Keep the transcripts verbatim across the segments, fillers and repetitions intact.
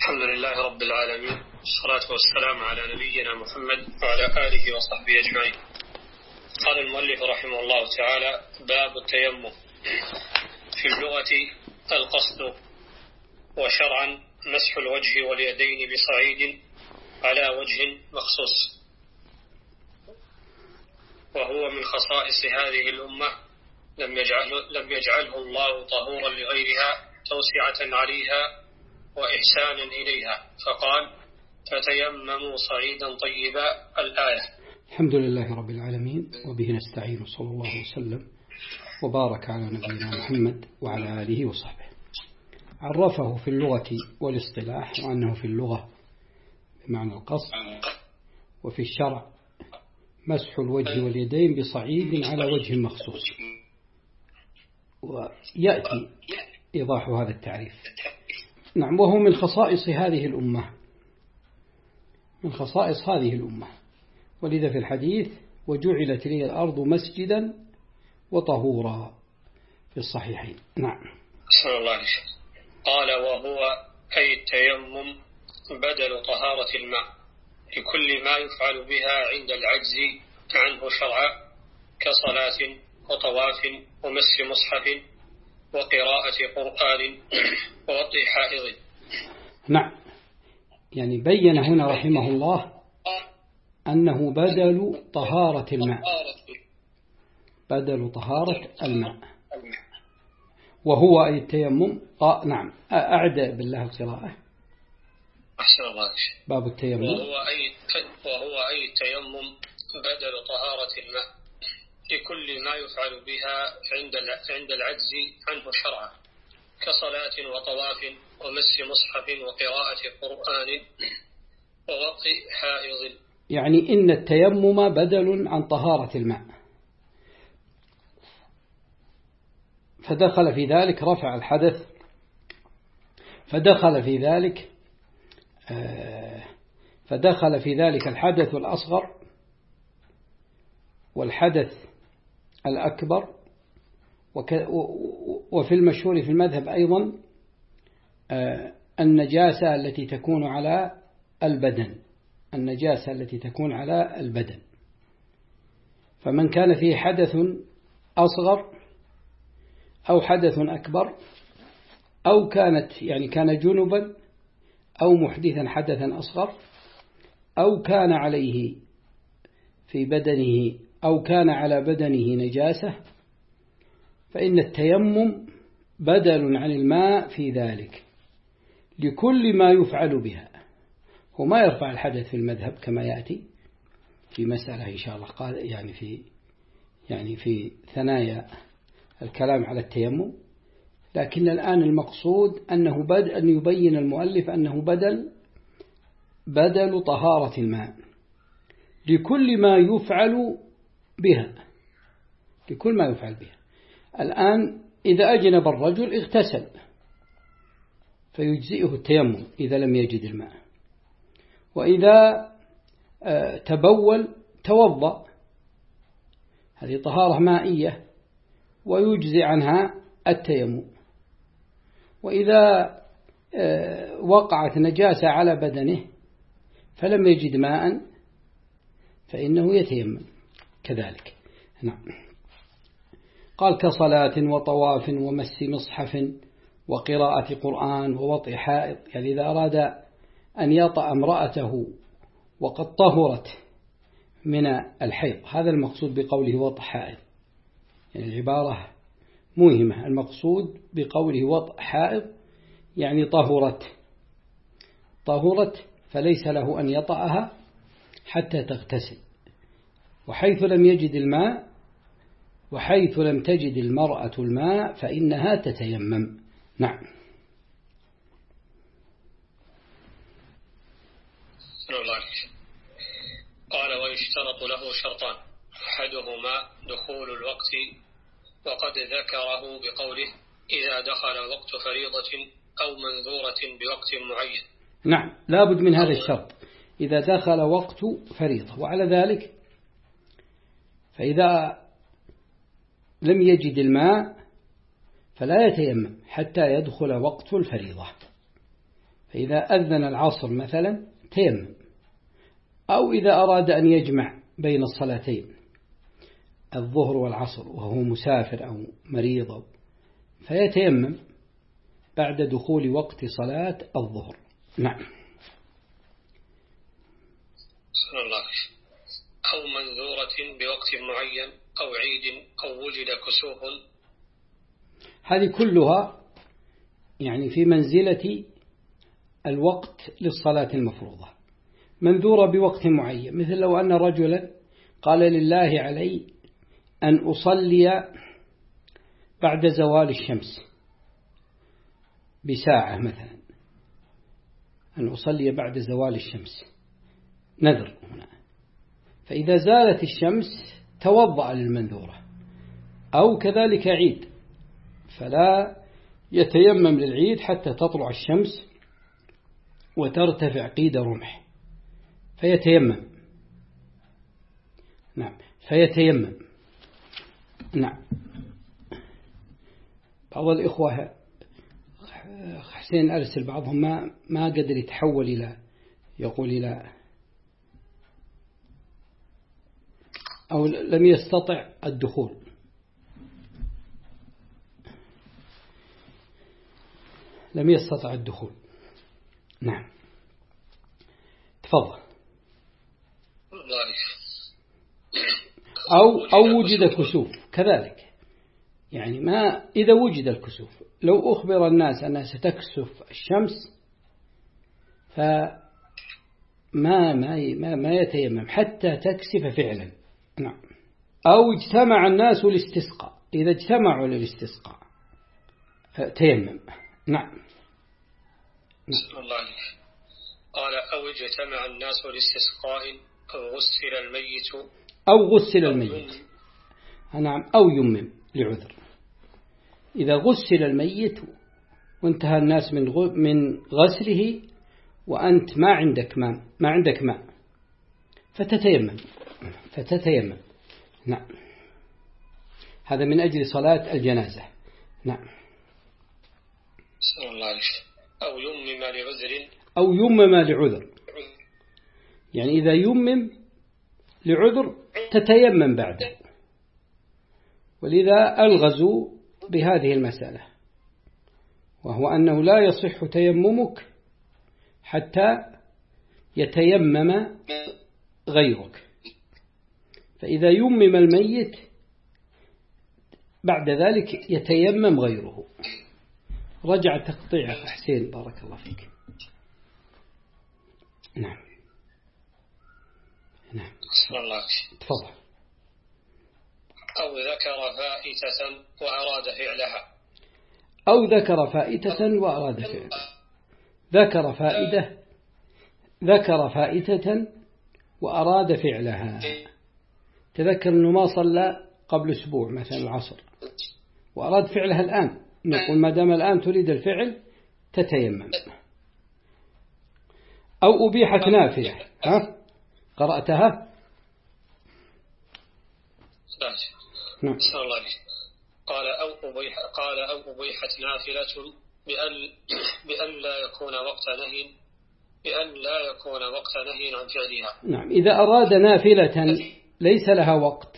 الحمد لله رب العالمين، والصلاة والسلام على نبينا محمد وعلى آله وصحبه أجمعين. قال المؤلف رحمه الله تعالى: باب التيمم. في اللغة القصد، وشرعا مسح الوجه واليدين بصعيد على وجه مخصوص، وهو من خصائص هذه الأمة، لم يجعله, لم يجعله الله طهورا لغيرها توسعة عليها وإحسانا إليها، فقال: فتيمموا صعيدا طيبا، الآية. الحمد لله رب العالمين، وبه نستعين، صلى الله وسلم وبارك على نبينا محمد وعلى آله وصحبه. عرفه في اللغة والاصطلاح، وأنه في اللغة بمعنى القصد، وفي الشرع مسح الوجه واليدين بصعيد على وجه مخصوص. ويأتي إيضاح هذا التعريف. نعم، وهو من خصائص هذه الأمة، من خصائص هذه الأمة، ولذا في الحديث: وجعلت لي الأرض مسجدا وطهورا، في الصحيحين. نعم. صلى الله عليه وسلم. قال: وهو أي التيمم بدل طهارة الماء لكل ما يفعل بها عند العجز عنه شرعا، كصلاة وطواف ومس مصحف وقراءة قرآن ووطئ حائض. نعم، يعني بين هنا رحمه الله أنه بدل طهارة الماء، بدل طهارة الماء، وهو أي التيمم. آه نعم، أعد بالله القراءة. أحسن الله. باب التيمم. وهو أي وهو أي التيمم بدل طهارة الماء لكل ما يفعل بها عند عند العجز عنه شرعا، كصلاة وطواف ومس مصحف وقراءة قرآن ووطئ حائض. يعني إن التيمم بدل عن طهارة الماء، فدخل في ذلك رفع الحدث، فدخل في ذلك فدخل في ذلك الحدث الأصغر والحدث الأكبر، وفي المشهور في المذهب أيضا النجاسة التي تكون على البدن، النجاسة التي تكون على البدن. فمن كان فيه حدث أصغر أو حدث أكبر، أو كانت يعني كان جنبا أو محدثا حدثا أصغر، أو كان عليه في بدنه أو كان على بدنه نجاسة، فإن التيمم بدل عن الماء في ذلك لكل ما يفعل بها. هو ما يرفع الحدث في المذهب كما يأتي في مسألة إن شاء الله، قال يعني في يعني في ثنايا الكلام على التيمم، لكن الآن المقصود أنه بدل أن يبين المؤلف أنه بدل بدل طهارة الماء لكل ما يفعل بها، لكل ما يفعل بها. الآن إذا أجنب الرجل اغتسل فيجزئه التيمم إذا لم يجد الماء، وإذا تبول توضأ، هذه طهارة مائية ويجزي عنها التيمم. وإذا وقعت نجاسة على بدنه فلم يجد ماء فإنه يتيمم كذلك. نعم. قال: كصلاة وطواف ومس مصحف وقراءة قرآن ووطئ حائض. يعني إذا أراد أن يطأ امرأته وقد طهرت من الحيض، هذا المقصود بقوله وطئ حائض، يعني العبارة مهمة. المقصود بقوله وطئ حائض يعني طهرت طهرت فليس له أن يطأها حتى تغتسل. وحيث لم يجد الماء وحيث لم تجد المرأة الماء فإنها تتيمم. نعم. قال: ويشترط له شرطان، أحدهما دخول الوقت، وقد ذكره بقوله: إذا دخل وقت فريضة أو منذورة بوقت معين. نعم، لابد من هذا الشرط، إذا دخل وقت فريضة. وعلى ذلك فإذا لم يجد الماء فلا يتيمم حتى يدخل وقت الفريضة، فإذا أذن العصر مثلا تيمم، أو إذا أراد أن يجمع بين الصلاتين الظهر والعصر وهو مسافر أو مريض فيتيمم بعد دخول وقت صلاة الظهر. نعم. صلى الله عليه. أو منذورة بوقت معين أو عيد أو وجد كسوف. هذه كلها يعني في منزلة الوقت للصلاة المفروضة. منذورة بوقت معين، مثل لو أن رجلا قال لله علي أن أصلي بعد زوال الشمس بساعة مثلا، أن أصلي بعد زوال الشمس نذر هنا، فإذا زالت الشمس توضأ للمنذورة. أو كذلك عيد، فلا يتيمم للعيد حتى تطلع الشمس وترتفع قيد رمح فيتيمم. نعم فيتيمم. نعم. بعض الإخوة حسين أرسل بعضهم ما ما قدر يتحول إلى يقول إلى أو لم يستطع الدخول. لم يستطع الدخول. نعم تفضل. أو أو وجد كسوف كذلك، يعني ما إذا وجد الكسوف، لو أخبر الناس أنها ستكسف الشمس فما ما ما, ما يتيمم حتى تكسف فعلا. نعم. أو اجتمع الناس للاستسقاء، إذا اجتمعوا للاستسقاء تيمم. نعم. بسم الله عليك. قال أو اجتمع الناس لاستسقاء أو غسل الميت أو غسل الميت. نعم. أو يمم لعذر. إذا غسل الميت وانتهى الناس من من غسله وأنت ما عندك ماء ما عندك ماء فتتيمم فتتيمم. نعم. هذا من أجل صلاة الجنازة. نعم. بسم الله عليك. أو يمم لعذر. أو يمم لعذر، يعني إذا يمم لعذر تتيمم بعده. ولذا ألغزوا بهذه المسألة، وهو أنه لا يصح تيممك حتى يتيمم غيرك، فإذا يمم الميت بعد ذلك يتيمم غيره. رجع تقطيع حسين بارك الله فيك. نعم. نعم. بسم الله. تفضل. أو ذكر فائتة وأراد فعلها. أو ذكر فائتة وأراد فعلها. ذكر فائدة ذكر فائتة وأراد فعلها. تذكر أنه ما صلى قبل أسبوع مثلا العصر وأراد فعلها الآن، نقول ما دام الآن تريد الفعل تتيمم. أو أبيحت نافلة. ها قرأتها؟ نعم. بسم الله عليك. قال أو أبيح قال أو أبيحت نافلة بأن بأن لا يكون وقت نهي بأن لا يكون وقت نهي عن فعلها. نعم. إذا أراد نافلة ليس لها وقت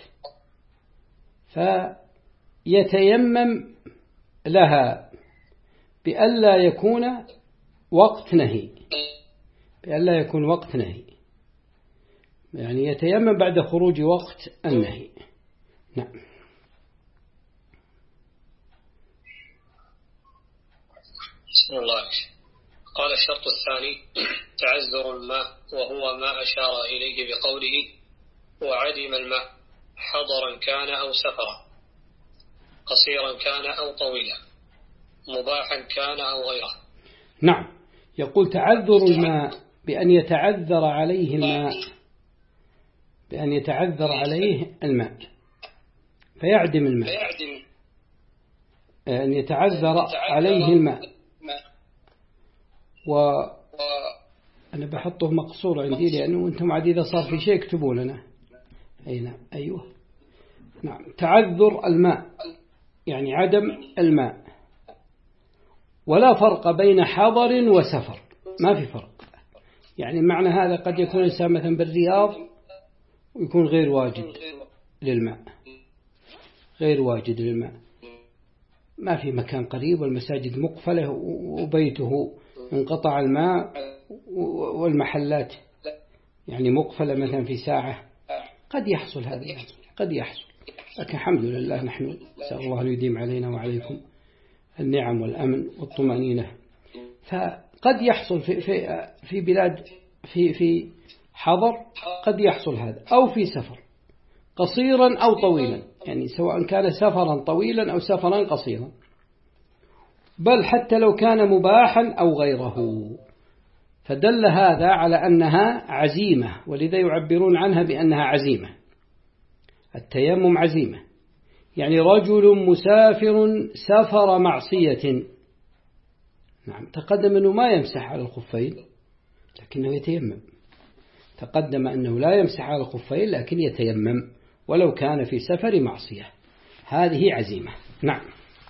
فيتيمم لها بأن لا يكون وقت نهي بأن لا يكون وقت نهي يعني يتيمم بعد خروج وقت النهي. نعم. بسم الله. قال الشرط الثاني تعذر الماء، وهو ما أشار إليه بقوله وعدم الماء، حضرا كان أو سفرا، قصيرا كان أو طويلا، مباحا كان أو غيره. نعم. يقول تعذر الماء بأن يتعذر عليه الماء بأن يتعذر عليه الماء فيعدم الماء، أن يتعذر عليه الماء. وأنا بحطه مقصور عندي لأنه أنتم عاد إذا صار في شيء اكتبوا لنا. أي نعم. أيوه. نعم. تعذر الماء يعني عدم الماء، ولا فرق بين حضر وسفر. ما في فرق. يعني معنى هذا قد يكون الإنسان مثلا بالرياض ويكون غير واجد للماء، غير واجد للماء، ما في مكان قريب والمساجد مقفلة وبيته انقطع الماء والمحلات يعني مقفلة مثلا في ساعة، قد يحصل هذا، قد يحصل. لكن الحمد لله نحن نسأل الله أن يديم علينا وعليكم النعم والأمن والطمأنينة. فقد يحصل في في في بلاد في في حضر قد يحصل هذا، أو في سفر قصيرا أو طويلا، يعني سواء كان سفرا طويلا أو سفرا قصيرا، بل حتى لو كان مباحا أو غيره. فدل هذا على أنها عزيمة، ولذا يعبرون عنها بأنها عزيمة. التيمم عزيمة، يعني رجل مسافر سفر معصية، نعم تقدم أنه ما يمسح على الخفين لكنه يتيمم، تقدم أنه لا يمسح على الخفين لكن يتيمم ولو كان في سفر معصية، هذه عزيمة. نعم.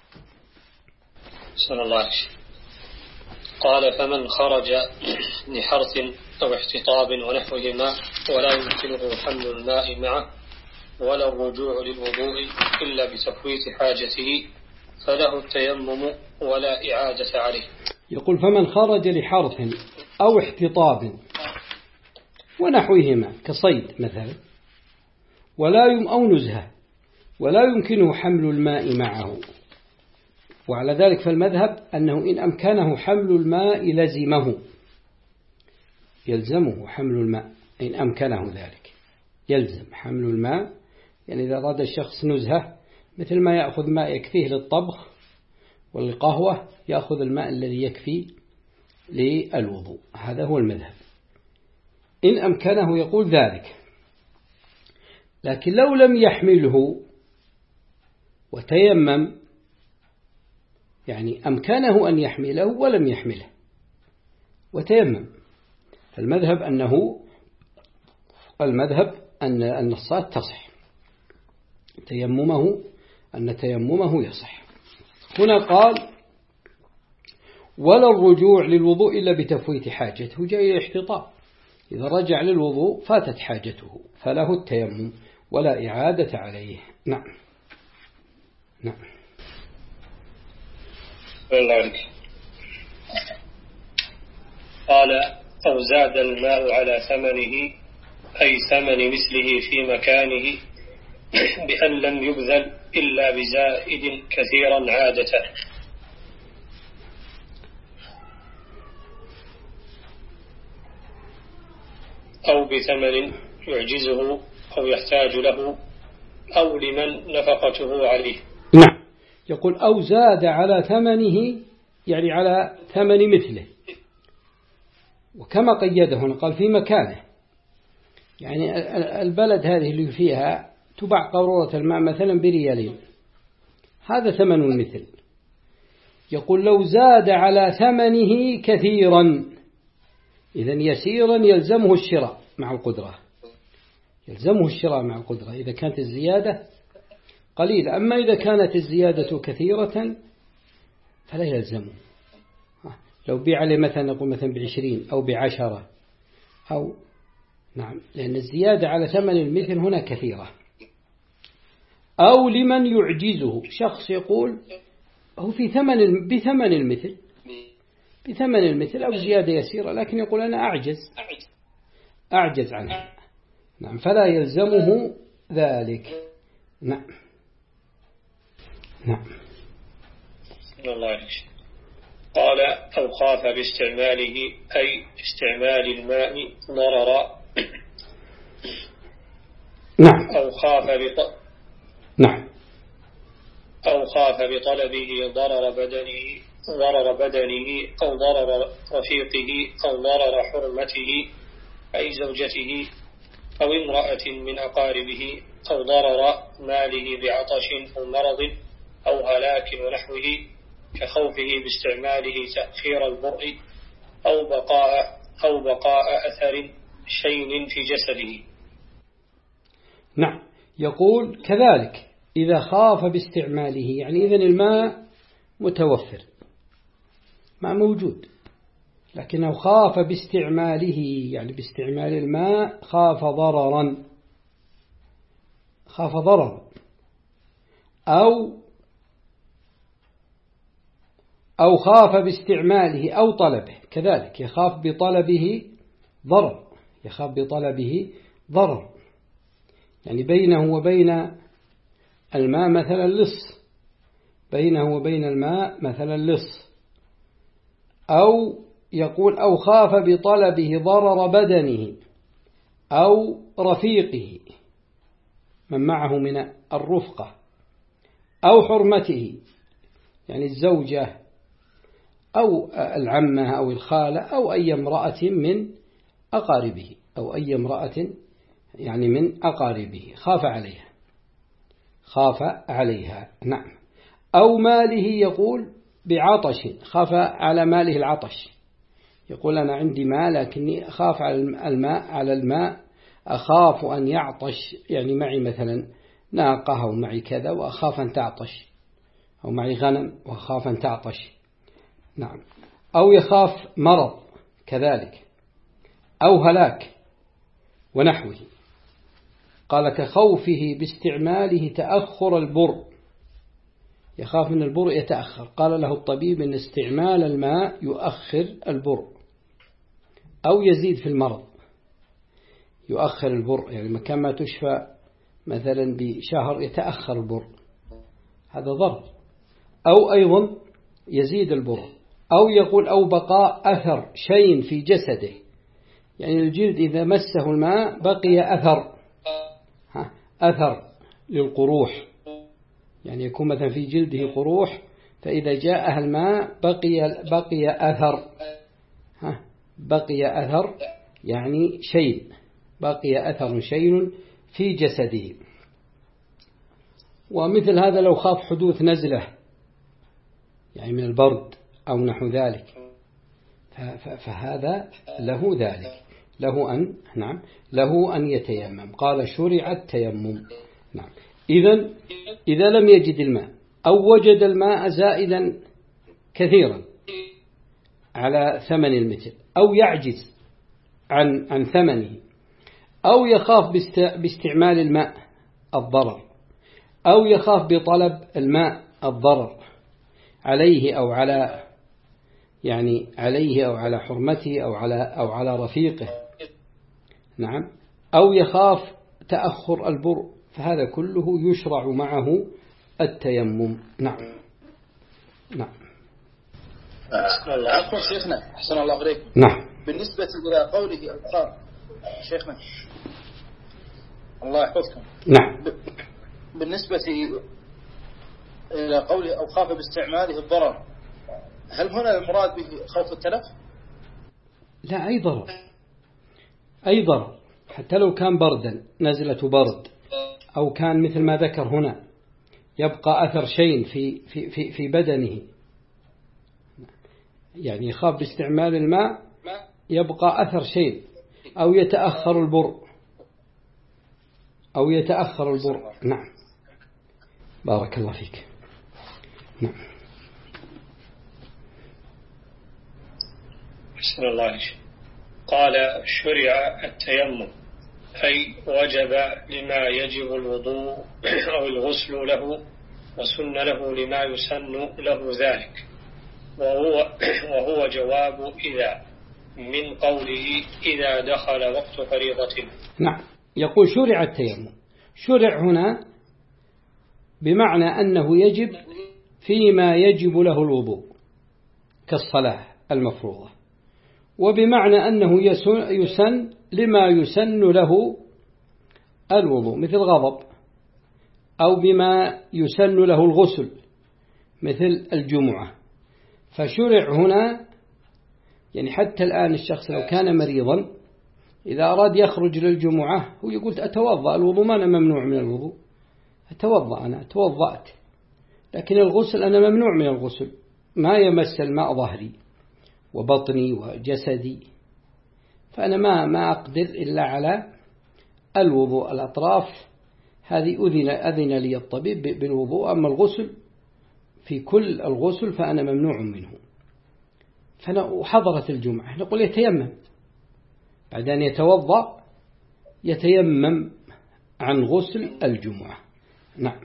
صلى الله عليه وسلم. قال فمن خرج لحرث أو احتطاب ونحوهما ولا يمكنه حمل الماء معه ولا الرجوع للوضوء إلا بتفويت حاجته فله التيمم ولا إعادة عليه. يقول فمن خرج لحرث أو احتطاب ونحوهما كصيد مثلا ولا يم أو نزهة ولا يمكنه حمل الماء معه، وعلى ذلك فالمذهب أنه إن أمكنه حمل الماء لزمه، يلزمه حمل الماء إن أمكنه ذلك، يلزم حمل الماء. يعني إذا أراد الشخص نزهة مثل ما يأخذ ماء يكفيه للطبخ والقهوة يأخذ الماء الذي يكفي للوضوء، هذا هو المذهب إن أمكنه يقول ذلك. لكن لو لم يحمله وتيمم، يعني أمكنه أن يحمله ولم يحمله وتيمم، فالمذهب أنه المذهب أن أن الصلاة تصح، تيممه أن تيممه يصح. هنا قال ولا الرجوع للوضوء إلا بتفويت حاجته، جاء احتطاب، إذا رجع للوضوء فاتت حاجته فله التيمم ولا إعادة عليه. نعم. نعم. قال أو زاد الماء على ثمنه أي ثمن مثله في مكانه بأن لم يبذل إلا بزائد كثيرا عادة. أو بثمن يعجزه أو يحتاج له أو لمن نفقته عليه. نعم. يقول أو زاد على ثمنه يعني على ثمن مثله، وكما قيده قال في مكانه، يعني البلد هذه اللي فيها تباع قارورة الماء مثلا بريالين، هذا ثمن المثل. يقول لو زاد على ثمنه كثيرا، إذن يسيرا يلزمه الشراء مع القدرة، يلزمه الشراء مع القدرة إذا كانت الزيادة قليلة. أما إذا كانت الزيادة كثيرة فلا يلزمه. لو بيع عليه مثلا نقول مثلا بعشرين أو بعشرة أو نعم، لأن الزيادة على ثمن المثل هنا كثيرة. أو لمن يعجزه، شخص يقول هو في ثمن بثمن المثل بثمن المثل أو زيادة يسيرة، لكن يقول أنا أعجز أعجز عنها، نعم، فلا يلزمه ذلك. نعم. نعم. الله عليك. قال أو خاف باستعماله أي استعمال الماء ضررا. نعم. أو خاف بط... نعم. أو خاف بطلبه ضرر بدنه ضرر بدنه أو ضرر رفيقه أو ضرر حرمته أي زوجته أو امرأة من أقاربه أو ضرر ماله بعطش أو مرض أو هلاك ونحوه كخوفه باستعماله تأخير البرء أو بقاء أو بقاء أثر شين في جسده. نعم. يقول كذلك إذا خاف باستعماله، يعني إذن الماء متوفر، ماء موجود، لكنه خاف باستعماله، يعني باستعمال الماء خاف ضررا، خاف ضررا أو أو خاف باستعماله أو طلبه، كذلك يخاف بطلبه ضرر، يخاف بطلبه ضرر، يعني بينه وبين الماء مثلا لص، بينه وبين الماء مثلا لص، أو يقول أو خاف بطلبه ضرر بدنه أو رفيقه من معه من الرفقة أو حرمته، يعني الزوجة أو العمة أو الخالة أو أي امرأة من أقاربه، أو أي امرأة يعني من أقاربه خاف عليها، خاف عليها نعم. أو ماله، يقول بعطش، خاف على ماله العطش، يقول أنا عندي ماء لكني أخاف على الماء على الماء أخاف أن يعطش، يعني معي مثلا ناقة أو معي كذا وأخاف أن تعطش، أو معي غنم وأخاف أن تعطش نعم. أو يخاف مرض كذلك، أو هلاك ونحوه. قال كخوفه باستعماله تأخر البر، يخاف من البر يتأخر، قال له الطبيب أن استعمال الماء يؤخر البر، أو يزيد في المرض يؤخر البر، يعني مكان ما تشفى مثلا بشهر يتأخر البر، هذا ضرر. أو أيضا يزيد البر. أو يقول أو بقاء أثر شيء في جسده، يعني الجلد إذا مسه الماء بقي أثر، أثر للقروح، يعني يكون مثلا في جلده قروح، فإذا جاءها الماء بقي بقي أثر، بقي أثر يعني شيء، بقي أثر شيء في جسده. ومثل هذا لو خاف حدوث نزلة يعني من البرد أو نحو ذلك، فهذا له ذلك، له أن نعم له أن يتيمم. قال شرع التيمم نعم. إذن إذا لم يجد الماء أو وجد الماء زائدا كثيرا على ثمن المثل، أو يعجز عن عن ثمنه، أو يخاف باستعمال الماء الضرر، أو يخاف بطلب الماء الضرر عليه أو على يعني عليه أو على حرمته أو على أو على رفيقه نعم، أو يخاف تأخر البر، فهذا كله يشرع معه التيمم نعم نعم. عفوا شيخنا أحسن الله عليكم. نعم. بالنسبة إلى قوله القار شيخنا الله يحفظكم. نعم. بالنسبة إلى قوله أو خاف باستعماله الضرر، هل هنا المراد به خوف التلف؟ لا، أي ضرر، أي ضرر، حتى لو كان بردا نزلة برد، أو كان مثل ما ذكر هنا يبقى أثر شيء في في في في بدنه، يعني يخاف باستعمال الماء يبقى أثر شيء، أو يتأخر البر، أو يتأخر البر نعم. بارك الله فيك نعم. بسم الله. قال شرع التيمم أي وجب لما يجب الوضوء أو الغسل له، وسن له لما يسن له ذلك، وهو, وهو جواب إذا من قوله إذا دخل وقت فريضة. نعم. يقول شرع التيمم، شرع هنا بمعنى أنه يجب فيما يجب له الوضوء كالصلاة المفروضة، وبمعنى أنه يسن لما يسن له الوضوء مثل غضب، أو بما يسن له الغسل مثل الجمعة. فشرع هنا يعني حتى الآن الشخص لو كان مريضا إذا أراد يخرج للجمعة هو يقول أتوضأ، الوضوء ما أنا ممنوع من الوضوء، أتوضأ أنا توضأت، لكن الغسل أنا ممنوع من الغسل، ما يمس الماء ظهري وبطني وجسدي، فأنا ما ما أقدر إلا على الوضوء، الأطراف هذه أذن أذن لي الطبيب بالوضوء، أما الغسل في كل الغسل فأنا ممنوع منه. وحضرت الجمعة نقول يتيمم بعد أن يتوضأ، يتيمم عن غسل الجمعة. نعم.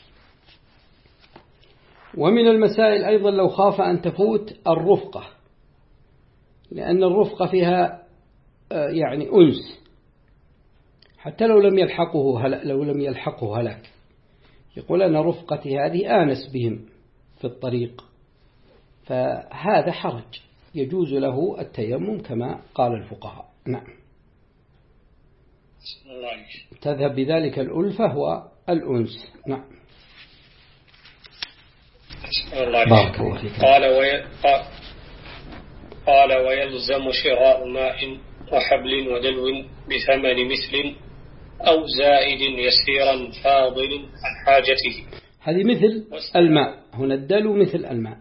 ومن المسائل أيضا لو خاف أن تفوت الرفقة، لأن الرفقة فيها يعني أنس، حتى لو لم يلحقه هلك لو لم يلحقه هلاك، يقول أنا رفقتي هذه آنس بهم في الطريق، فهذا حرج، يجوز له التيمم كما قال الفقهاء. نعم. تذهب بذلك الألفة والأنس. نعم. بارك الله فيك. قال وي... قال ويلزم شراء ماء وحبل ودلو بثمن مثل أو زائد يسيرا فاضل عن حاجته. هذه مثل الماء، هنا الدلو مثل الماء.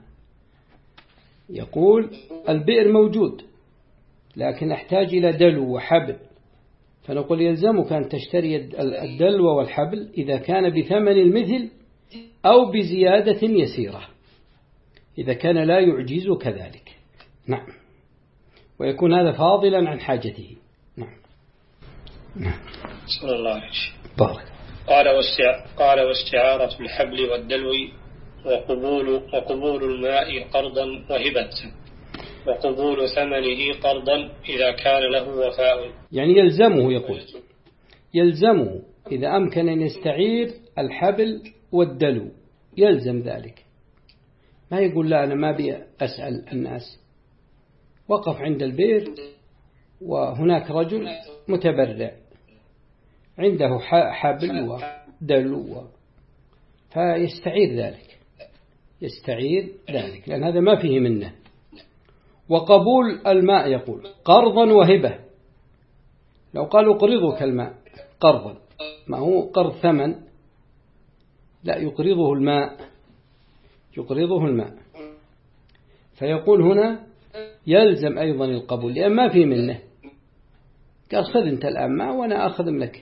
يقول البئر موجود لكن أحتاج إلى دلو وحبل، فنقول يلزمك أن تشتري الدلو والحبل إذا كان بثمن المثل أو بزيادة يسيرة، إذا كان لا يعجز كذلك. نعم. ويكون هذا فاضلا عن حاجته. نعم. نعم. صلى الله عليه وسلم. قال واستع... قال واستعارة الحبل والدلو وقبول وقبول الماء قرضا وهبة، وقبول ثمنه قرضا إذا كان له وفاء. يعني يلزمه، يقول يلزمه إذا أمكن أن يستعير الحبل والدلو، يلزم ذلك. ما يقول لا أنا ما بي أسأل الناس. وقف عند البئر وهناك رجل متبرع عنده حبل ودلو، فيستعير ذلك، يستعير ذلك لأن هذا ما فيه منه. وقبول الماء يقول قرضا وهبة. لو قالوا قرضك الماء قرضا، ما هو قرض ثمن، لا، يقرضه الماء، يقرضه الماء. فيقول هنا يلزم أيضا القبول لأن ما فيه منه. قال خذ أنت الآن ماء وأنا أخذ لك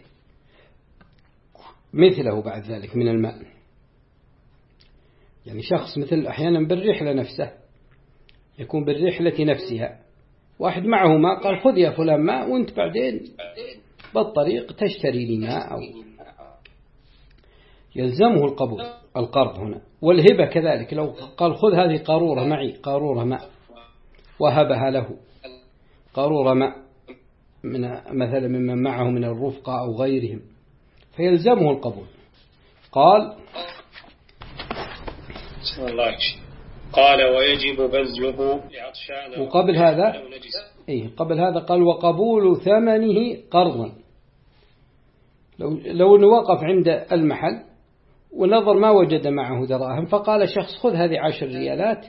مثله بعد ذلك من الماء. يعني شخص مثل أحيانا بالرحلة نفسه، يكون بالرحلة نفسها واحد معه ماء، قال خذ يا فلان ماء وانت بعدين بالطريق تشتري لي ماء، أو يلزمه القبول القرض هنا. والهبة كذلك، لو قال خذ هذه قارورة معي، قارورة ماء، وهبها له قارورة ماء من مثلا ممن معه من الرفقة أو غيرهم، فيلزمه القبول. قال قال ويجب بذله لعطشان. وقبل هذا إيه قبل هذا قال وقبول ثمنه قرضا. لو لو وقف عند المحل ونظر ما وجد معه دراهم، فقال شخص خذ هذه عشر ريالات،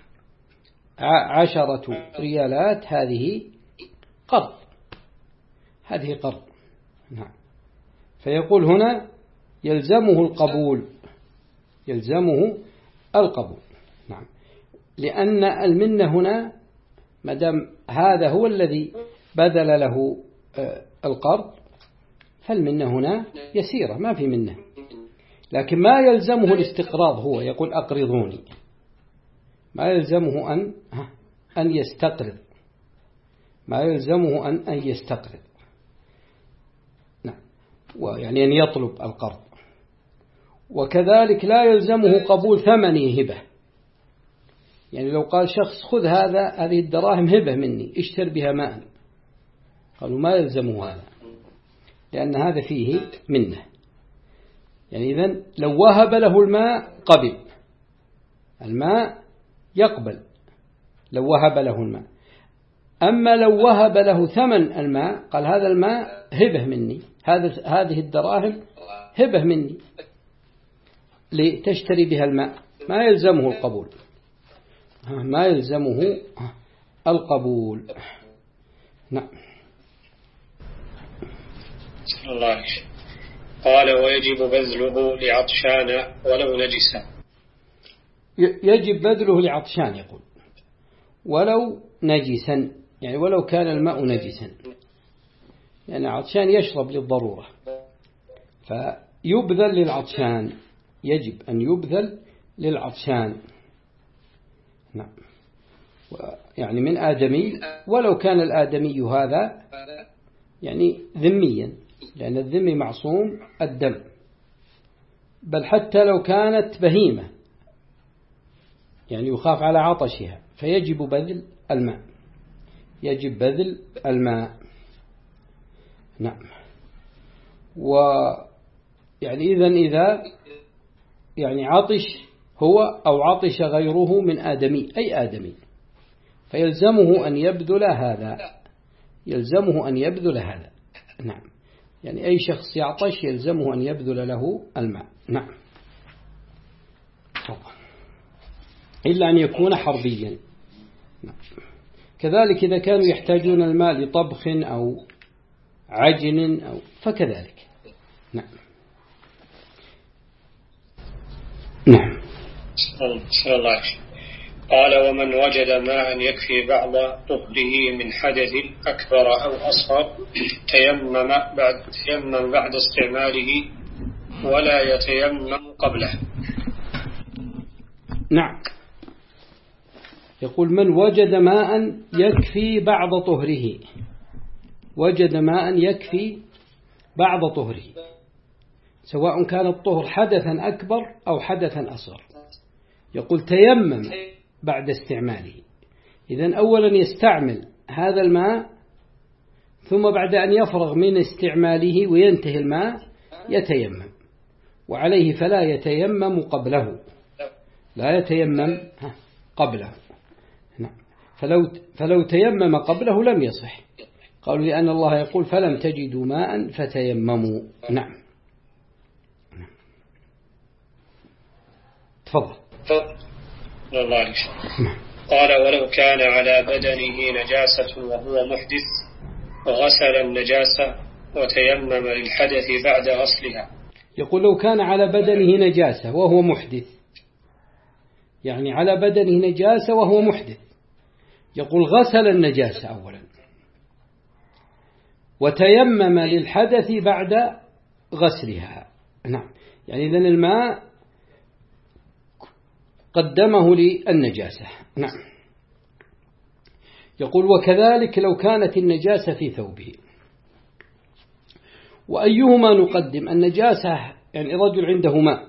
عشرة ريالات هذه قرض، هذه قرض. نعم. فيقول هنا يلزمه القبول، يلزمه القبول. نعم. لأن المنة هنا مدام هذا هو الذي بذل له القرض، فالمنة هنا يسيرة ما في منة. لكن ما يلزمه الاستقراض، هو يقول أقرضوني، ما يلزمه أن أن يستقرض، ما يلزمه أن أن يستقرض. نعم. ويعني أن يطلب القرض. وكذلك لا يلزمه قبول ثمنه هبة. يعني لو قال شخص خذ هذا هذه الدراهم هبة مني اشتر بها ماء، قالوا ما يلزمه هذا لأن هذا فيه منه. يعني إذن لو وهب له الماء قبل، الماء يقبل لو وهب له الماء. أما لو وهب له ثمن الماء، قال هذا الماء هبة مني، هذا هذه الدراهم هبة مني لتشتري بها الماء، ما يلزمه القبول، ما يلزمه القبول. نعم. الله. قال ويجب بذله لعطشان ولو نجسا. يجب بذله لعطشان، يقول ولو نجسا، يعني ولو كان الماء نجسا، يعني عطشان يشرب للضرورة، فيبذل للعطشان، يجب أن يبذل للعطشان. نعم. يعني من آدمي، ولو كان الآدمي هذا يعني ذميا، لأن الذمي معصوم الدم، بل حتى لو كانت بهيمة يعني يخاف على عطشها فيجب بذل الماء، يجب بذل الماء. نعم. ويعني إذن إذا يعني عطش هو أو عطش غيره من آدمي، أي آدمي، فيلزمه أن يبذل هذا، يلزمه أن يبذل هذا. نعم. يعني أي شخص يعطش يلزمه أن يبذل له الماء. نعم. إلا أن يكون حربيا. نعم. كذلك إذا كانوا يحتاجون الماء لطبخ أو عجن أو فكذلك. نعم. نعم. صلى الله عليه وسلم. قال: ومن وجد ماء يكفي بعض طهره من حدث أكبر أو أصغر تيمم بعد تيمم بعد استعماله ولا يتيمم قبله. نعم. يقول: من وجد ماء يكفي بعض طهره، وجد ماء يكفي بعض طهره، سواء كان الطهر حدثا أكبر أو حدثا أصغر، يقول تيمم بعد استعماله. إذن أولا يستعمل هذا الماء، ثم بعد أن يفرغ من استعماله وينتهي الماء يتيمم، وعليه فلا يتيمم قبله، لا يتيمم قبله. نعم. فلو, فلو تيمم قبله لم يصح، قالوا لأن الله يقول: فلم تجدوا ماء فتيمموا. نعم. تفضل. الله عليه. قال: ولو كان على بدنه نجاسة وهو محدث وغسل النجاسة وتيمم للحدث بعد غسلها. يقول: لو كان على بدنه نجاسة وهو محدث، يعني على بدنه نجاسة وهو محدث، يقول غسل النجاسة أولا وتيمم للحدث بعد غسلها. نعم. يعني إذن الماء قدمه للنجاسة. نعم. يقول: وكذلك لو كانت النجاسة في ثوبه. وأيهما نقدم؟ النجاسة يعني رجل عنده ماء،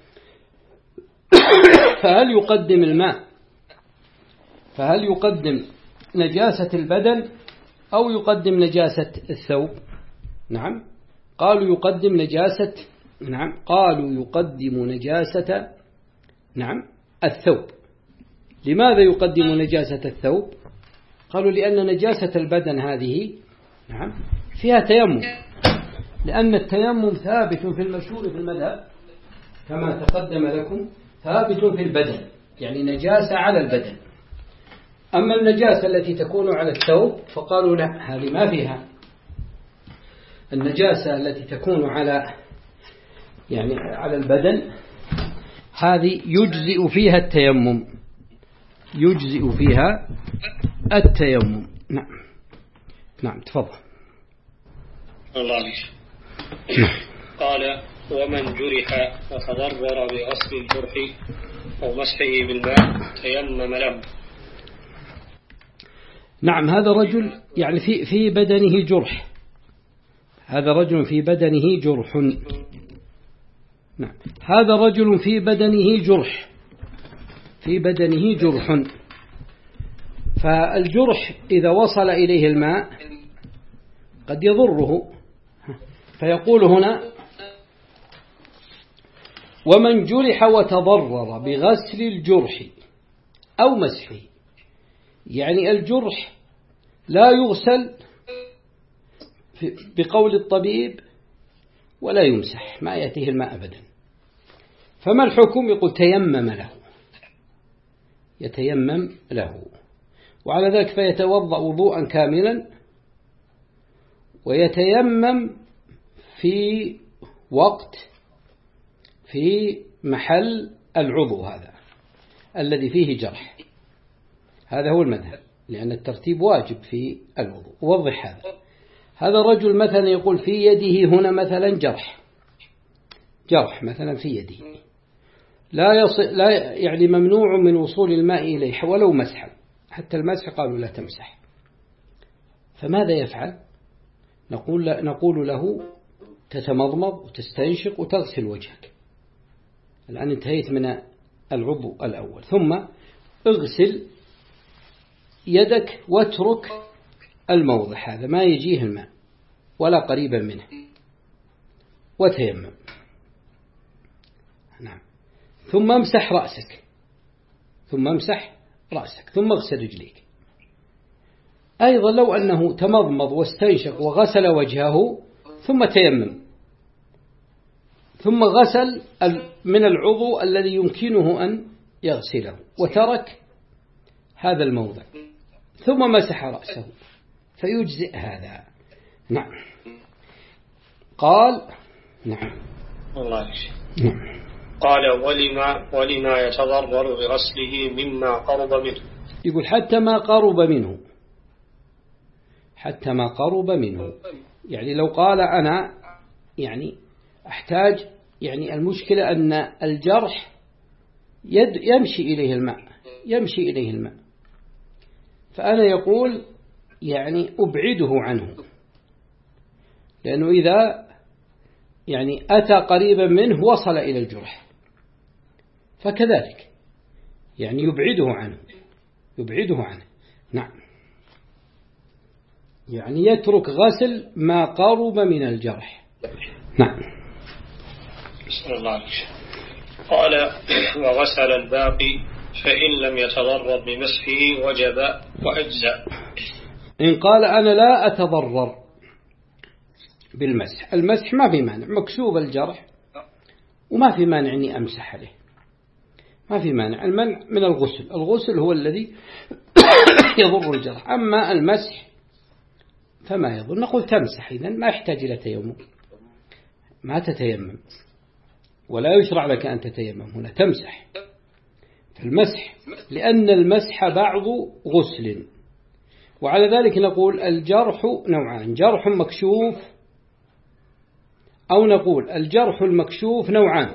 فهل يقدم الماء فهل يقدم نجاسة البدن أو يقدم نجاسة الثوب؟ نعم. قالوا يقدم نجاسة نعم قالوا يقدم نجاسة نعم الثوب. لماذا يقدم نجاسة الثوب؟ قالوا لأن نجاسة البدن هذه نعم فيها تيمم، لأن التيمم ثابت في المشهور في المذهب كما تقدم لكم، ثابت في البدن، يعني نجاسة على البدن. أما النجاسة التي تكون على الثوب فقالوا لا، هذه ما فيها. النجاسة التي تكون على يعني على البدن هذه يجزئ فيها التيمم، يجزئ فيها التيمم. نعم. نعم. تفضل. الله عليك. قال: ومن جرح وتضرر بغسل الجرح أو مسحه بالماء تيمم له. نعم. هذا رجل يعني في في بدنه جرح، هذا رجل في بدنه جرح. نعم. هذا رجل في بدنه جرح في بدنه جرح فالجرح إذا وصل إليه الماء قد يضره، فيقول هنا: ومن جرح وتضرر بغسل الجرح أو مسحه. يعني الجرح لا يغسل بقول الطبيب ولا يمسح، ما يأتيه الماء أبدا. فما الحكم؟ يقول تيمم له، يتيمم له، وعلى ذلك فيتوضأ وضوءا كاملا ويتيمم في وقت في محل العضو هذا الذي فيه جرح. هذا هو المذهب، لأن الترتيب واجب في الوضوء. وضح هذا. هذا الرجل مثلا يقول في يده هنا مثلا جرح جرح مثلا في يده، لا يصل لا يعني ممنوع من وصول الماء إليه ولو مسحا، حتى المسح قالوا لا تمسح. فماذا يفعل؟ نقول, نقول له تتمضمض وتستنشق وتغسل وجهك. الآن انتهيت من العضو الأول. ثم اغسل يدك واترك الموضع هذا ما يجيه الماء ولا قريبا منه وتيمم. نعم. ثم امسح رأسك ثم امسح رأسك ثم اغسل رجليك. أيضا لو أنه تمضمض واستنشق وغسل وجهه ثم تيمم ثم غسل من العضو الذي يمكنه أن يغسله وترك هذا الموضع ثم مسح رأسه فيجزئ هذا. نعم. قال نعم الله نعم. قال ولما, ولما يتضرر بغسله مما قرب منه. يقول حتى ما قرب منه حتى ما قرب منه يعني لو قال أنا يعني أحتاج يعني المشكلة أن الجرح يد يمشي إليه الماء يمشي إليه الماء فأنا يقول يعني أبعده عنه لأنه إذا يعني أتى قريبا منه وصل إلى الجرح فكذلك يعني يبعده عنه يبعده عنه. نعم. يعني يترك غسل ما قرب من الجرح. نعم. بسم الله عليك. قال وغسل الباقي فإن لم يتضرر بمسحه وجب وأجزأ. إن قال أنا لا أتضرر بالمسح المسح ما في مانع مكشوف الجرح وما في مانع أني أمسح عليه ما في مانع. المنع من الغسل الغسل هو الذي يضر الجرح أما المسح فما يضر. نقول تمسح إذن ما يحتاج إلى تيمم ما تتيمم ولا يشرع لك أن تتيمم هنا تمسح المسح لأن المسح بعض غسل. وعلى ذلك نقول الجرح نوعان جرح مكشوف أو نقول الجرح المكشوف نوعان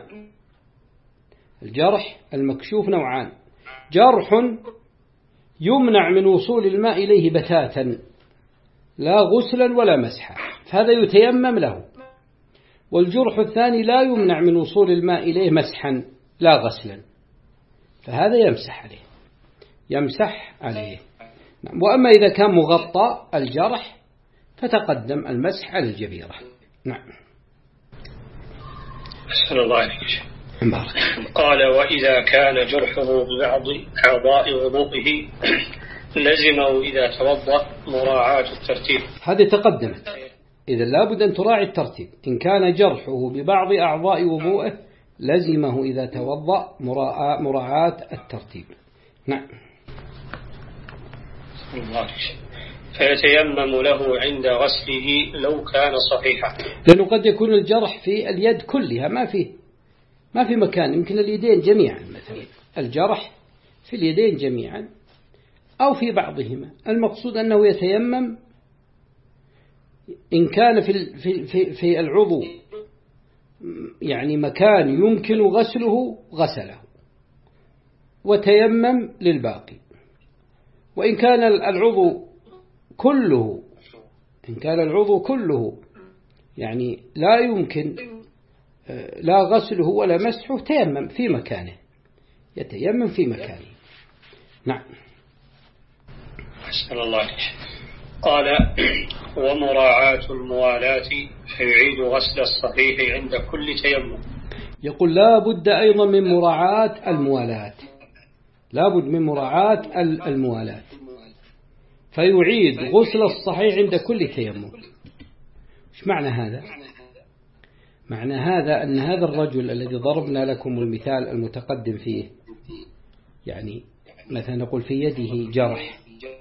الجرح المكشوف نوعان جرح يمنع من وصول الماء إليه بتاتا لا غسلا ولا مسحا فهذا يتيمم له. والجرح الثاني لا يمنع من وصول الماء إليه مسحا لا غسلا فهذا يمسح عليه يمسح عليه. وأما إذا كان مغطى الجرح فتقدم المسح على الجبيرة. نعم. أسأل الله عليك. قال وإذا كان جرحه ببعض أعضاء وضوئه لزمه إذا توضأ مراعاة الترتيب. هذه تقدمت. إذا لابد أن تراعي الترتيب. إن كان جرحه ببعض أعضاء وضوئه لزمه إذا توضأ مراعاة الترتيب. نعم. فيتيمم له عند غسله لو كان صحيحا لأنه قد يكون الجرح في اليد كلها ما في ما في مكان يمكن اليدين جميعا مثلا الجرح في اليدين جميعا أو في بعضهما. المقصود أنه يتيمم إن كان في في في, في العضو يعني مكان يمكن غسله غسله وتيمم للباقي. وإن كان العضو كله إن كان العضو كله يعني لا يمكن لا غسله ولا مسحه تيمم في مكانه يتيمم في مكانه. نعم. أسأل الله عليك. قال ومراعاة الموالاة فيعيد غسل الصحيح عند كل تيمم. يقول لا بد أيضا من مراعاة الموالاة لا بد من مراعاة الموالاة فيعيد غسل الصحيح عند كل تيمم. إيش معنى هذا؟ معنى هذا أن هذا الرجل الذي ضربنا لكم المثال المتقدم فيه يعني مثلا نقول في يده جرح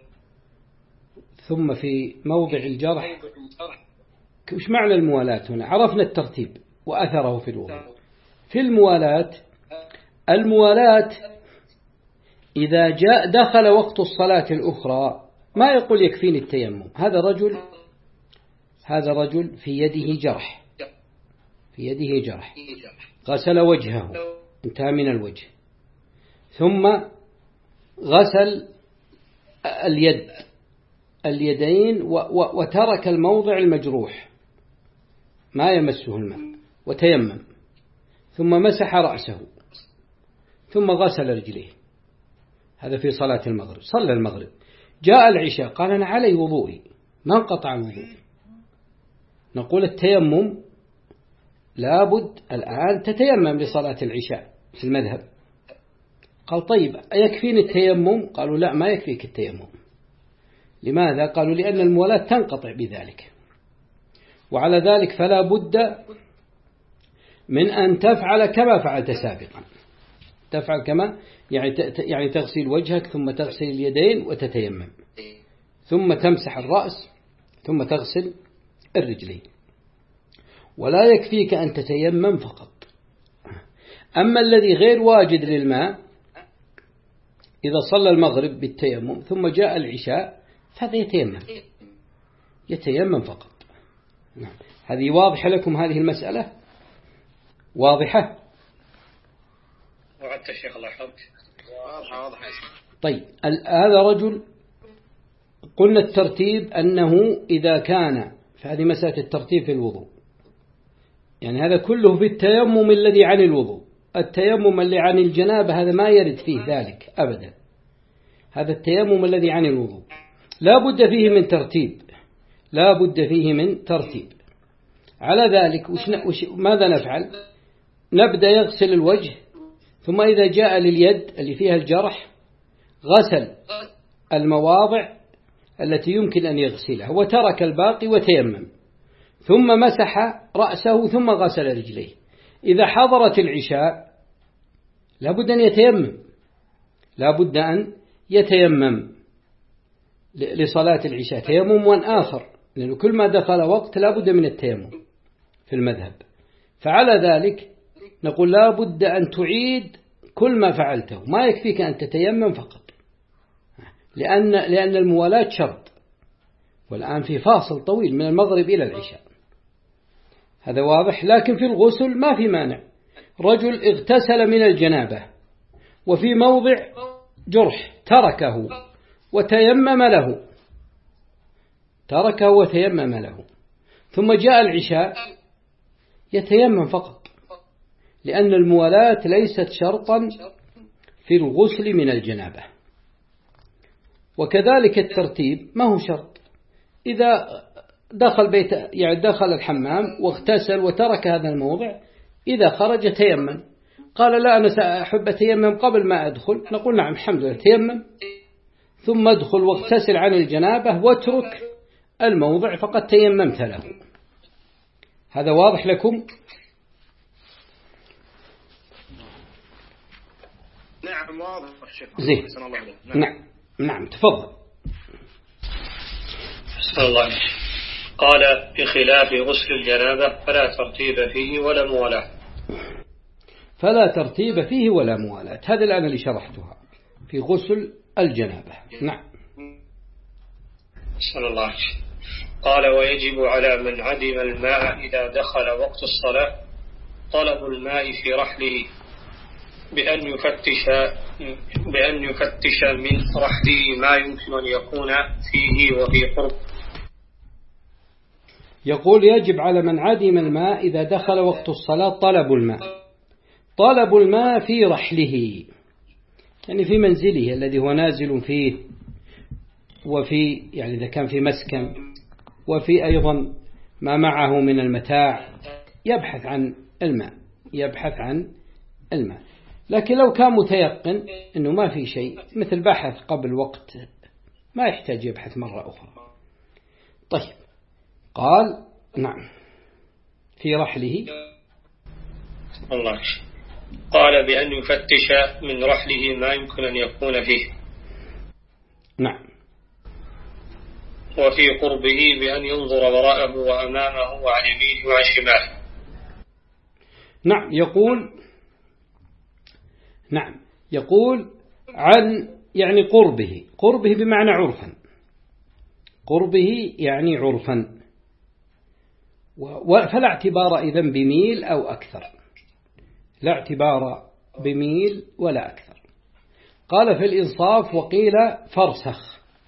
ثم في موضع الجرح إيش معنى الموالاة هنا؟ عرفنا الترتيب وأثره في الوضوء. في الموالاة الموالاة إذا جاء دخل وقت الصلاة الأخرى ما يقول يكفيني التيمم. هذا رجل هذا رجل في يده جرح في يده جرح غسل وجهه انتهى من الوجه ثم غسل اليد اليدين وترك الموضع المجروح ما يمسه الماء وتيمم، ثم مسح رأسه، ثم غسل رجليه، هذا في صلاة المغرب. صلى المغرب، جاء العشاء قال أنا علي وضوئي ما انقطع الوضوء. نقول التيمم لابد الآن تتيمم لصلاة العشاء في المذهب. قال طيب يكفيني التيمم؟ قالوا لا، ما يكفيك التيمم. لماذا؟ قالوا لأن الموالاة تنقطع بذلك، وعلى ذلك فلا بد من أن تفعل كما فعلت سابقا. تفعل كما يعني يعني تغسل وجهك، ثم تغسل اليدين وتتيمم، ثم تمسح الرأس، ثم تغسل الرجلين. ولا يكفيك أن تتيمم فقط. أما الذي غير واجد للماء إذا صلى المغرب بالتيمم ثم جاء العشاء فهذا يتيمم يتيمم فقط. نعم. هذه واضحة لكم هذه المسألة؟ واضحة؟ وعدت الشيخ الله يحفظك. واضحة واضحة. طيب هذا رجل قلنا الترتيب أنه إذا كان، فهذه مسألة الترتيب في الوضوء، يعني هذا كله في التيمم الذي عن الوضوء. التيمم اللي عن الجنابة هذا ما يرد فيه ذلك أبدا. هذا التيمم الذي عن الوضوء لا بد فيه من ترتيب، لا بد فيه من ترتيب. على ذلك وش ماذا نفعل؟ نبدأ يغسل الوجه، ثم إذا جاء لليد اللي فيها الجرح غسل المواضع التي يمكن أن يغسلها وترك الباقي وتيمم، ثم مسح رأسه ثم غسل رجليه. إذا حضرت العشاء لابد أن يتيمم، لابد أن يتيمم لصلاة العشاء تيمم آخر، لأنه كل ما دخل وقت لابد من التيمم في المذهب. فعلى ذلك نقول لابد أن تعيد كل ما فعلته، ما يكفيك أن تتيمم فقط، لأن لأن الموالاة شرط، والآن في فاصل طويل من المغرب إلى العشاء. هذا واضح. لكن في الغسل ما في مانع. رجل اغتسل من الجنابة وفي موضع جرح تركه وتيمم له، تركه وتيمم له، ثم جاء العشاء يتيمم فقط، لأن الموالاة ليست شرطا في الغسل من الجنابة. وكذلك الترتيب ما هو شرط. إذا دخل بيت يعني دخل الحمام واغتسل وترك هذا الموضع، إذا خرج تيمم. قال لا أنا سأحب أتيمم قبل ما أدخل، نقول نعم الحمد لله تيمم، ثم ادخل واغتسل عن الجنابة واترك الموضع فقد تيممت له. هذا واضح لكم؟ نعم واضح شيخ. زين. نعم نعم تفضل. بسم الله. قال بخلاف غسل الجنابة فلا ترتيب فيه ولا موالاة. فلا ترتيب فيه ولا موالاة، هذا الآن اللي شرحتها في غسل الجنابة. نعم. بسم الله. قال ويجب على من عدم الماء إذا دخل وقت الصلاة طلب الماء في رحله بأن يفتش بأن يفتش من رحله ما يمكن أن يكون فيه وفي قرب. يقول يجب على من عدم الماء إذا دخل وقت الصلاة طلب الماء. طلب الماء في رحله يعني في منزله الذي هو نازل فيه، وفي يعني إذا كان في مسكن، وفي أيضا ما معه من المتاع، يبحث عن الماء يبحث عن الماء. لكن لو كان متيقن أنه ما في شيء، مثل بحث قبل وقت، ما يحتاج يبحث مرة أخرى. طيب قال نعم في رحله. الله. قال بأن يفتش من رحله ما يمكن أن يكون فيه. نعم. وفي قربه بأن ينظر وراءه وأمامه وعن يمينه وعن شماله. نعم يقول نعم يقول عن يعني قربه، قربه بمعنى عرفا، قربه يعني عرفا، فلا اعتبار إذن بميل أو أكثر، لا اعتبار بميل ولا أكثر. قال في الإنصاف وقيل فرسخ،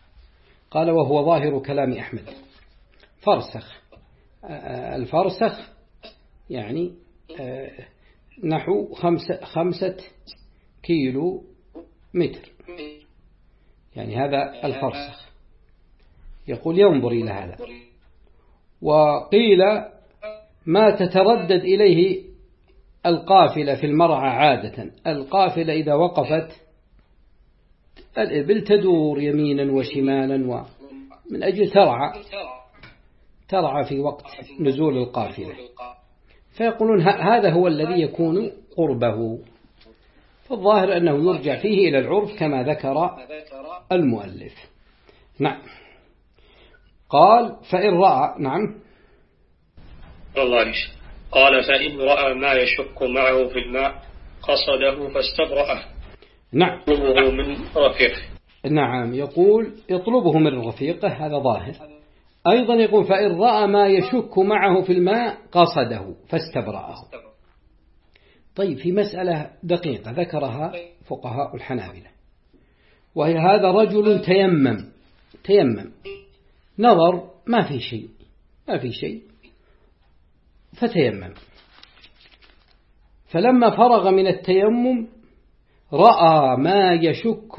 قال وهو ظاهر كلام أحمد. فرسخ، الفرسخ يعني نحو خمسة, خمسة كيلو متر، يعني هذا الفرسخ. يقول ينظر إلى هذا. وقيل ما تتردد إليه القافلة في المرعى عادة. القافلة إذا وقفت الإبل تدور يمينا وشمالا ومن أجل ترعى ترعى في وقت نزول القافلة، فيقولون هذا هو الذي يكون قربه. فالظاهر أنه يرجع فيه إلى العرف كما ذكر المؤلف. نعم. قال فإن رأى. نعم. الله قال فإن رأى ما يشك معه في الماء قصده فاستبرأه. نعم. يطلبه من رفيقه. نعم، يقول يطلبه من رفيقه، هذا ظاهر. أيضا يقول فإن رأى ما يشك معه في الماء قصده فاستبرأه. طيب، في مسألة دقيقة ذكرها فقهاء الحنابلة، وهي هذا رجل تيمم تيمم نظر ما في شيء ما في شيء فتيمم، فلما فرغ من التيمم رأى ما يشك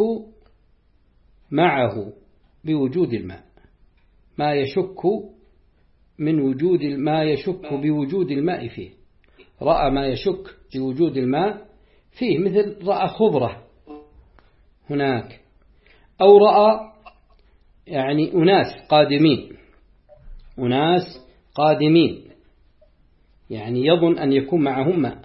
معه بوجود الماء، ما يشك من وجود ما يشك بوجود الماء فيه. رأى ما يشك بوجود الماء فيه، مثل رأى خضرة هناك، أو رأى يعني أناس قادمين أناس قادمين يعني يظن أن يكون معهم ماء.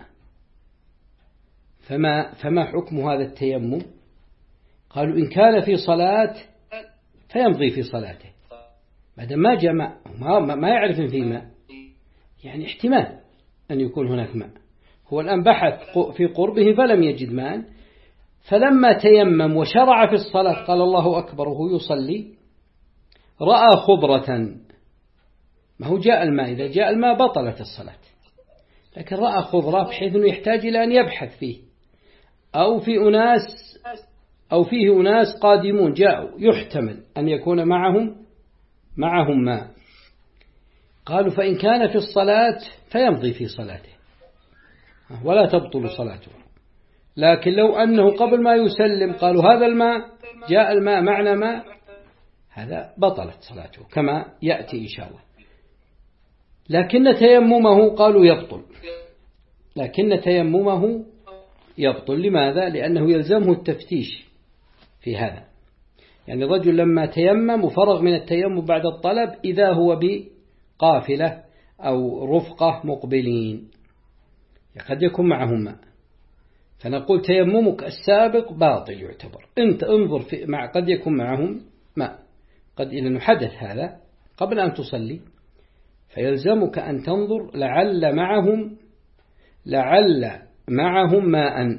فما, فما حكم هذا التيمم؟ قالوا إن كان في صلاة فيمضي في صلاته، بعد ما جاء ماء ما, ما يعرف إن فيه ماء، يعني احتمال أن يكون هناك ماء. هو الآن بحث في قربه فلم يجد ماء، فلما تيمم وشرع في الصلاة قال الله أكبر وهو يصلي رأى خضرة. ما هو جاء الماء، إذا جاء الماء بطلت الصلاة، لكن رأى خضرة بحيث أنه يحتاج إلى أن يبحث فيه، أو في أناس أو فيه أناس قادمون جاءوا يحتمل أن يكون معهم معهم ماء. قالوا فإن كان في الصلاة فيمضي في صلاته ولا تبطل صلاته. لكن لو أنه قبل ما يسلم قالوا هذا الماء جاء الماء معنا ماء، هذا بطلت صلاته كما يأتي إن شاء الله. لكن تيممه قالوا يبطل لكن تيممه يبطل. لماذا؟ لأنه يلزمه التفتيش في هذا. يعني الرجل لما تيمم وفرغ من التيمم بعد الطلب إذا هو بقافلة أو رفقة مقبلين قد يكون معهم ماء، فنقول تيممك السابق باطل يعتبر. أنت انظر في مع قد يكون معهم ماء، قد إذا حدث هذا قبل أن تصلي، فيلزمك أن تنظر لعل معهم لعل معهم ماء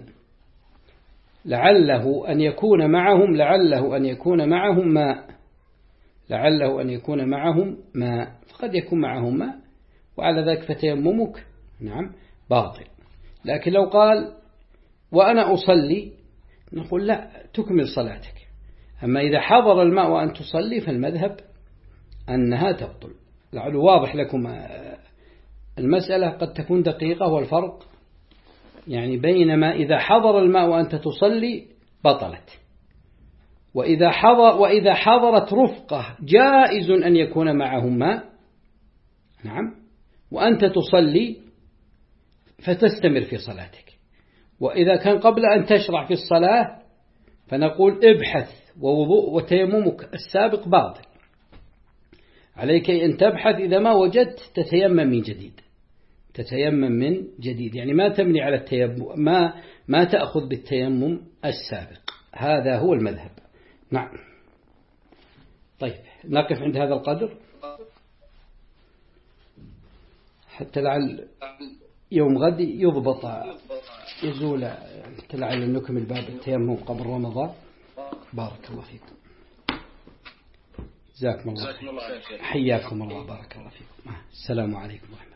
لعله أن يكون معهم لعله أن يكون معهم ماء لعله أن يكون معهم ماء فقد يكون معهم ماء، وعلى ذلك فتيممك نعم باطل. لكن لو قال وأنا أصلي نقول لا، تكمل صلاتك. أما إذا حضر الماء وأن تصلي فالمذهب أنها تبطل. لعله واضح لكم المسألة، قد تكون دقيقة، والفرق يعني بينما إذا حضر الماء وأنت تصلي بطلت، وإذا حضر وإذا حضرت رفقة جائز أن يكون معهم ماء نعم وأنت تصلي فتستمر في صلاتك. وإذا كان قبل أن تشرع في الصلاة فنقول ابحث ووضوء وتيممك السابق باطل، عليك أن تبحث، إذا ما وجدت تتيمم من جديد تتيمم من جديد يعني ما تمني على التيمم، ما ما تأخذ بالتيمم السابق. هذا هو المذهب. نعم. طيب نقف عند هذا القدر حتى لعل يوم غد يضبط يزول، لعل نكمل باب التيمم قبل رمضان. بارك الله فيكم، جزاكم الله خير، حياكم الله، بارك الله فيكم. السلام عليكم ورحمة الله.